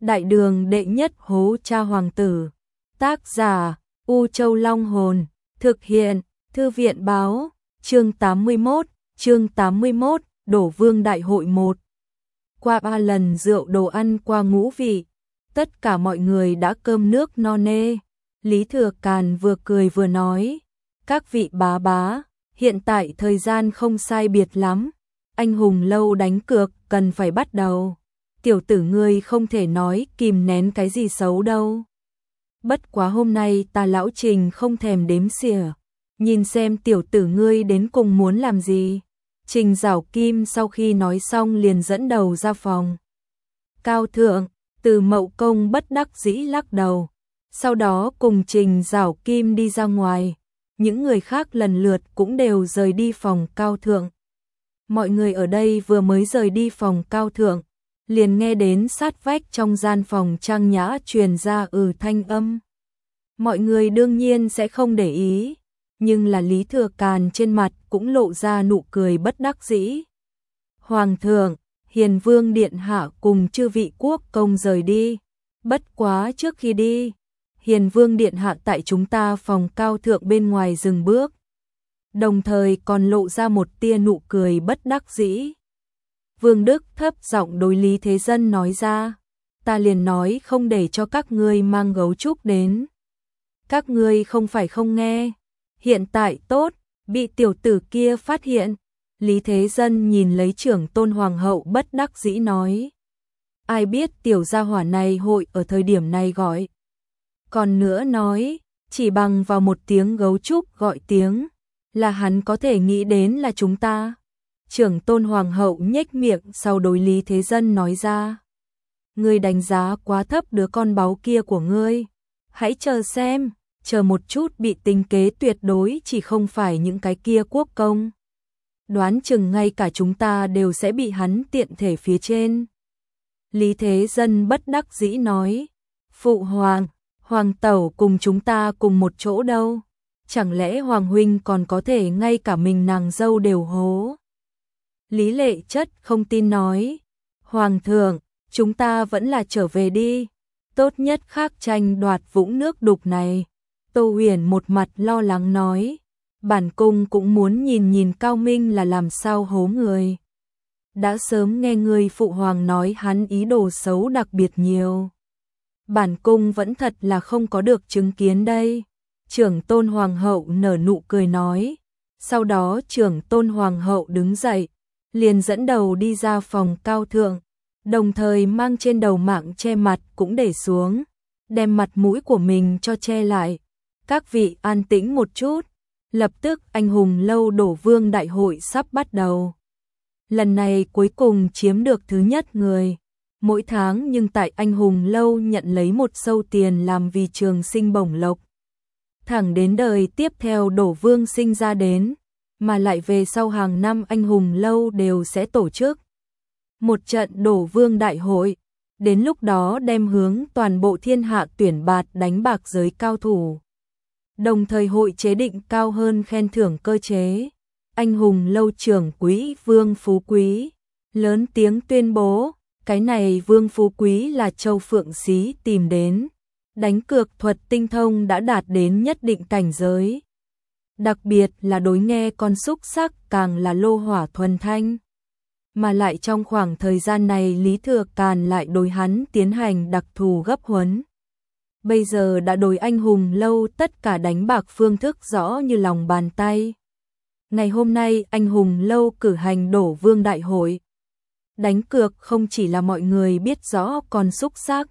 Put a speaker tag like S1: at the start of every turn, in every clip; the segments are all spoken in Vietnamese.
S1: Đại đường đệ nhất hố cha hoàng tử. Tác giả U Châu Long Hồn. Thực hiện Thư viện Báo. Chương 81, Đổ Vương Đại hội 1. Qua 3 lần rượu đồ ăn qua ngũ vị, tất cả mọi người đã cơm nước no nê. Lý Thừa Càn vừa cười vừa nói, các vị bá bá, hiện tại thời gian không sai biệt lắm, anh hùng lâu đánh cược cần phải bắt đầu. Tiểu tử ngươi không thể nói kìm nén cái gì xấu đâu. Bất quá hôm nay ta lão Trình không thèm đếm xỉa, nhìn xem tiểu tử ngươi đến cùng muốn làm gì. Trình Giảo Kim sau khi nói xong liền dẫn đầu ra phòng. Cao thượng, Từ Mậu Công bất đắc dĩ lắc đầu, sau đó cùng Trình Giảo Kim đi ra ngoài. Những người khác lần lượt cũng đều rời đi phòng cao thượng. Mọi người ở đây vừa mới rời đi phòng cao thượng, liền nghe đến sát vách trong gian phòng trang nhã truyền ra thanh âm. Mọi người đương nhiên sẽ không để ý, nhưng là Lý Thừa Càn trên mặt cũng lộ ra nụ cười bất đắc dĩ. Hoàng thượng, Hiền Vương điện hạ cùng chư vị quốc công rời đi. Bất quá trước khi đi, Hiền Vương điện hạ tại chúng ta phòng cao thượng bên ngoài dừng bước, đồng thời còn lộ ra một tia nụ cười bất đắc dĩ. Vương Đức thấp giọng đối Lý Thế Dân nói ra, ta liền nói không để cho các ngươi mang gấu trúc đến. Các ngươi không phải không nghe, hiện tại tốt, bị tiểu tử kia phát hiện. Lý Thế Dân nhìn lấy Trưởng Tôn Hoàng hậu bất đắc dĩ nói, ai biết tiểu gia hỏa này hội ở thời điểm này gọi. Còn nữa nói, chỉ bằng vào một tiếng gấu trúc gọi tiếng, là hắn có thể nghĩ đến là chúng ta. Trưởng Tôn Hoàng hậu nhếch miệng sau đối Lý Thế Dân nói ra, ngươi đánh giá quá thấp đứa con báu kia của ngươi. Hãy chờ xem, chờ một chút bị tính kế tuyệt đối chỉ không phải những cái kia quốc công. Đoán chừng ngay cả chúng ta đều sẽ bị hắn tiện thể phía trên. Lý Thế Dân bất đắc dĩ nói, Phụ Hoàng, Hoàng tẩu cùng chúng ta cùng một chỗ đâu. Chẳng lẽ Hoàng huynh còn có thể ngay cả mình nàng dâu đều hố. Lý Lệ Chất không tin nói, Hoàng thượng, chúng ta vẫn là trở về đi, tốt nhất khác tranh đoạt vũng nước đục này. Tô Huyền một mặt lo lắng nói, bản cung cũng muốn nhìn nhìn Cao Minh là làm sao hố người. Đã sớm nghe người phụ hoàng nói hắn ý đồ xấu đặc biệt nhiều. Bản cung vẫn thật là không có được chứng kiến đây. Trưởng Tôn Hoàng hậu nở nụ cười nói, sau đó Trưởng Tôn Hoàng hậu đứng dậy, liền dẫn đầu đi ra phòng cao thượng, đồng thời mang trên đầu mạng che mặt cũng để xuống, đem mặt mũi của mình cho che lại. Các vị an tĩnh một chút, lập tức anh hùng lâu đổ vương đại hội sắp bắt đầu. Lần này cuối cùng chiếm được thứ nhất người. Mỗi tháng nhưng tại anh hùng lâu nhận lấy một sâu tiền làm vì trường sinh bổng lộc. Thẳng đến đời tiếp theo đổ vương sinh ra đến, mà lại về sau hàng năm anh hùng lâu đều sẽ tổ chức một trận đổ vương đại hội. Đến lúc đó đem hướng toàn bộ thiên hạ tuyển bạt đánh bạc giới cao thủ. Đồng thời hội chế định cao hơn khen thưởng cơ chế. Anh hùng lâu trưởng quỹ Vương Phú Quý lớn tiếng tuyên bố, cái này Vương Phú Quý là Châu Phượng Xí tìm đến, đánh cược thuật tinh thông đã đạt đến nhất định cảnh giới. Đặc biệt là đối nghe con xúc sắc càng là lô hỏa thuần thanh. Mà lại trong khoảng thời gian này Lý Thừa Càn lại đối hắn tiến hành đặc thù gấp huấn. Bây giờ đã đối anh hùng lâu tất cả đánh bạc phương thức rõ như lòng bàn tay. Ngày hôm nay anh hùng lâu cử hành đổ vương đại hội. Đánh cược không chỉ là mọi người biết rõ con xúc sắc,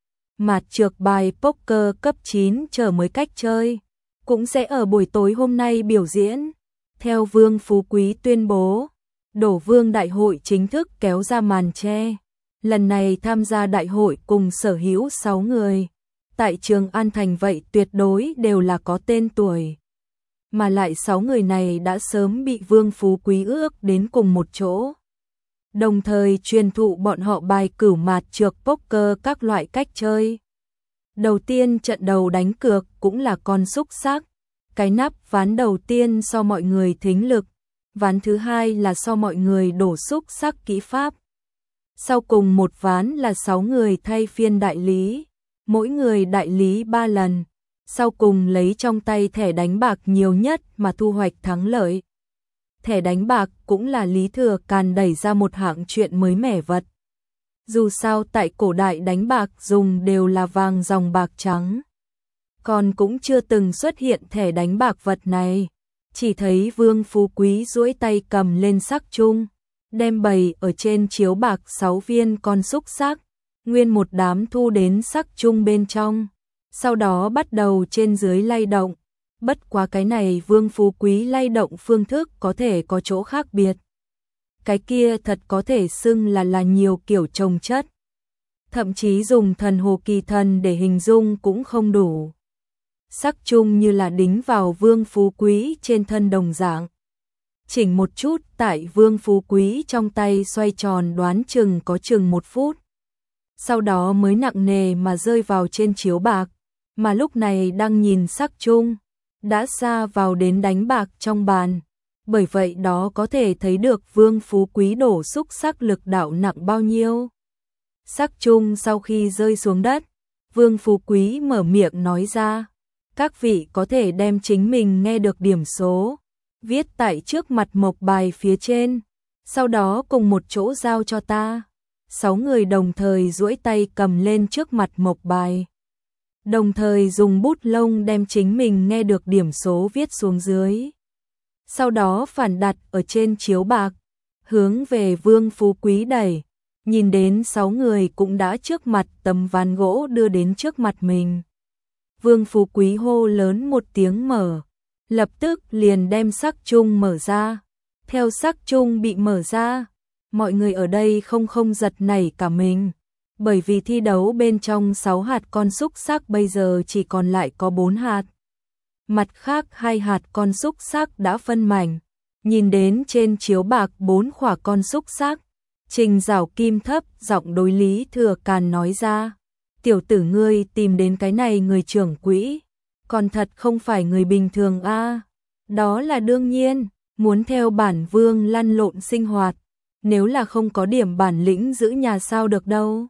S1: mà trược bài poker cấp 9 chờ mới cách chơi, cũng sẽ ở buổi tối hôm nay biểu diễn. Theo Vương Phú Quý tuyên bố, đổ vương đại hội chính thức kéo ra màn che. Lần này tham gia đại hội cùng sở hữu 6 người. Tại Trường An Thành vậy tuyệt đối đều là có tên tuổi. Mà lại 6 người này đã sớm bị Vương Phú Quý ước đến cùng một chỗ. Đồng thời truyền thụ bọn họ bài cửu mạt trược poker các loại cách chơi. Đầu tiên trận đầu đánh cược cũng là con xúc sắc. Cái nắp ván đầu tiên so mọi người thính lực. Ván thứ hai là so mọi người đổ xúc sắc kỹ pháp. Sau cùng một ván là 6 người thay phiên đại lý, mỗi người đại lý 3 lần, sau cùng lấy trong tay thẻ đánh bạc nhiều nhất mà thu hoạch thắng lợi. Thẻ đánh bạc cũng là Lý Thừa Càn đẩy ra một hạng chuyện mới mẻ vật. Dù sao tại cổ đại đánh bạc dùng đều là vàng dòng bạc trắng, còn cũng chưa từng xuất hiện thẻ đánh bạc vật này. Chỉ thấy Vương Phú Quý duỗi tay cầm lên sắc chung, đem bày ở trên chiếu bạc 6 viên con xúc xắc, nguyên một đám thu đến sắc chung bên trong, sau đó bắt đầu trên dưới lay động. Bất quá cái này Vương Phú Quý lay động phương thức có thể có chỗ khác biệt. Cái kia thật có thể xưng là nhiều kiểu chồng chất. Thậm chí dùng thần hồ kỳ thần để hình dung cũng không đủ. Sắc chung như là đính vào Vương Phú Quý trên thân đồng dạng. Chỉnh một chút tại Vương Phú Quý trong tay xoay tròn đoán chừng có chừng 1 phút. Sau đó mới nặng nề mà rơi vào trên chiếu bạc, mà lúc này đang nhìn sắc chung, đã xa vào đến đánh bạc trong bàn. Bởi vậy đó có thể thấy được Vương Phú Quý đổ xúc sắc lực đạo nặng bao nhiêu. Sắc chung sau khi rơi xuống đất, Vương Phú Quý mở miệng nói ra, các vị có thể đem chính mình nghe được điểm số, viết tại trước mặt mộc bài phía trên, sau đó cùng một chỗ giao cho ta. 6 người đồng thời duỗi tay cầm lên trước mặt mộc bài, đồng thời dùng bút lông đem chính mình nghe được điểm số viết xuống dưới. Sau đó phản đặt ở trên chiếu bạc, hướng về Vương Phú Quý đẩy, nhìn đến 6 người cũng đã trước mặt tấm ván gỗ đưa đến trước mặt mình. Vương Phú Quý hô lớn một tiếng mở, lập tức liền đem sắc chung mở ra. Theo sắc chung bị mở ra, mọi người ở đây không giật nảy cả mình, bởi vì thi đấu bên trong 6 hạt con xúc xắc bây giờ chỉ còn lại có 4 hạt. Mặt khác 2 hạt con xúc xắc đã phân mảnh, nhìn đến trên chiếu bạc 4 khỏa con xúc xắc, Trình Giảo Kim thấp giọng đối Lý Thừa Càn nói ra, tiểu tử ngươi tìm đến cái này người trưởng quỹ, còn thật không phải người bình thường a. Đó là đương nhiên, muốn theo bản vương lăn lộn sinh hoạt, nếu là không có điểm bản lĩnh giữ nhà sao được đâu.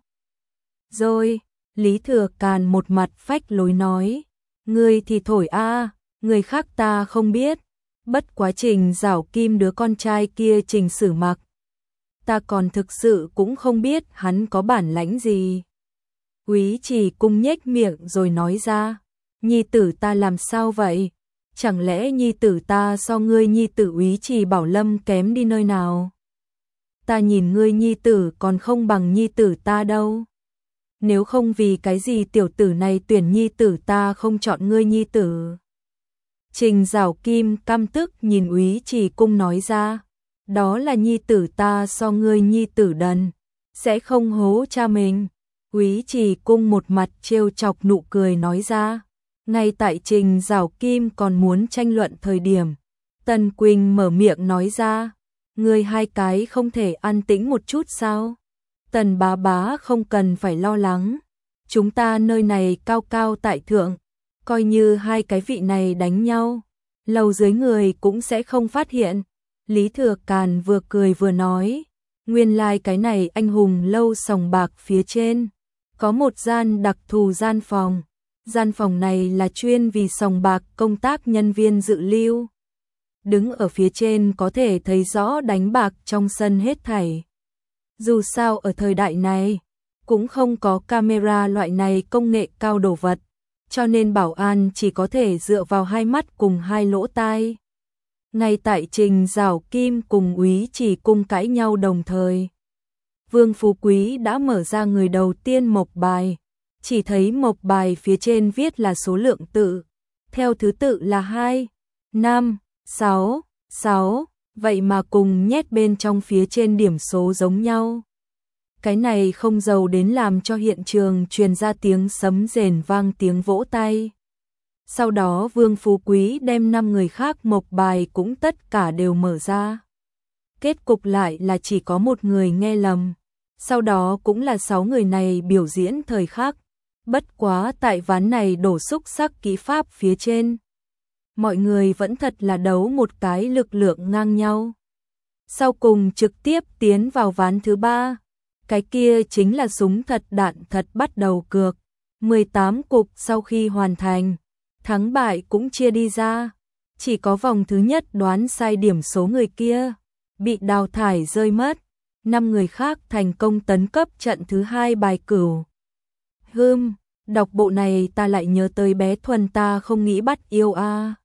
S1: Rồi, Lý Thừa Càn một mặt phách lối nói, ngươi thì thổi a, người khác ta không biết, bất quá Trình Giảo Kim đứa con trai kia Trình Sử Mặc, ta còn thực sự cũng không biết hắn có bản lãnh gì. Úy Trì Cung nhếch miệng rồi nói ra, nhi tử ta làm sao vậy? Chẳng lẽ nhi tử ta so ngươi nhi tử Úy Trì Bảo Lâm kém đi nơi nào? Ta nhìn ngươi nhi tử còn không bằng nhi tử ta đâu. Nếu không vì cái gì tiểu tử này tuyển nhi tử ta không chọn ngươi nhi tử. Trình Giảo Kim căm tức nhìn Úy Trì Cung nói ra, đó là nhi tử ta so ngươi nhi tử đần, sẽ không hố cha mình. Úy Trì Cung một mặt trêu chọc nụ cười nói ra, ngay tại Trình Giảo Kim còn muốn tranh luận thời điểm, Tần Quỳnh mở miệng nói ra, ngươi hai cái không thể an tĩnh một chút sao? Tần bá bá không cần phải lo lắng, chúng ta nơi này cao cao tại thượng, coi như hai cái vị này đánh nhau, lầu dưới người cũng sẽ không phát hiện. Lý Thừa Càn vừa cười vừa nói, nguyên lai cái này anh hùng lâu sòng bạc phía trên, có một gian đặc thù gian phòng. Gian phòng này là chuyên vì sòng bạc công tác nhân viên dự lưu. Đứng ở phía trên có thể thấy rõ đánh bạc trong sân hết thảy. Dù sao ở thời đại này, cũng không có camera loại này công nghệ cao đồ vật, cho nên bảo an chỉ có thể dựa vào hai mắt cùng hai lỗ tai. Ngay tại Trình Giảo Kim cùng Úy Trì Cung cãi nhau đồng thời, Vương Phú Quý đã mở ra người đầu tiên mộc bài, chỉ thấy mộc bài phía trên viết là số lượng tự, theo thứ tự là 2, 5, 6, 6, vậy mà cùng nhét bên trong phía trên điểm số giống nhau. Cái này không giàu đến làm cho hiện trường truyền ra tiếng sấm rền vang tiếng vỗ tay. Sau đó Vương Phú Quý đem 5 người khác mộc bài cũng tất cả đều mở ra. Kết cục lại là chỉ có một người nghe lầm. Sau đó cũng là 6 người này biểu diễn thời khắc. Bất quá tại ván này đổ xúc sắc kỹ pháp phía trên. Mọi người vẫn thật là đấu một cái lực lượng ngang nhau. Sau cùng trực tiếp tiến vào ván thứ 3. Cái kia chính là súng thật đạn thật, bắt đầu cược. 18 cục sau khi hoàn thành, thắng bại cũng chia đi ra. Chỉ có vòng thứ nhất đoán sai điểm số người kia bị đào thải rơi mất. 5 người khác thành công tấn cấp trận thứ 2 bài cửu. Đọc bộ này ta lại nhớ tới bé Thuần, ta không nghĩ bắt yêu a.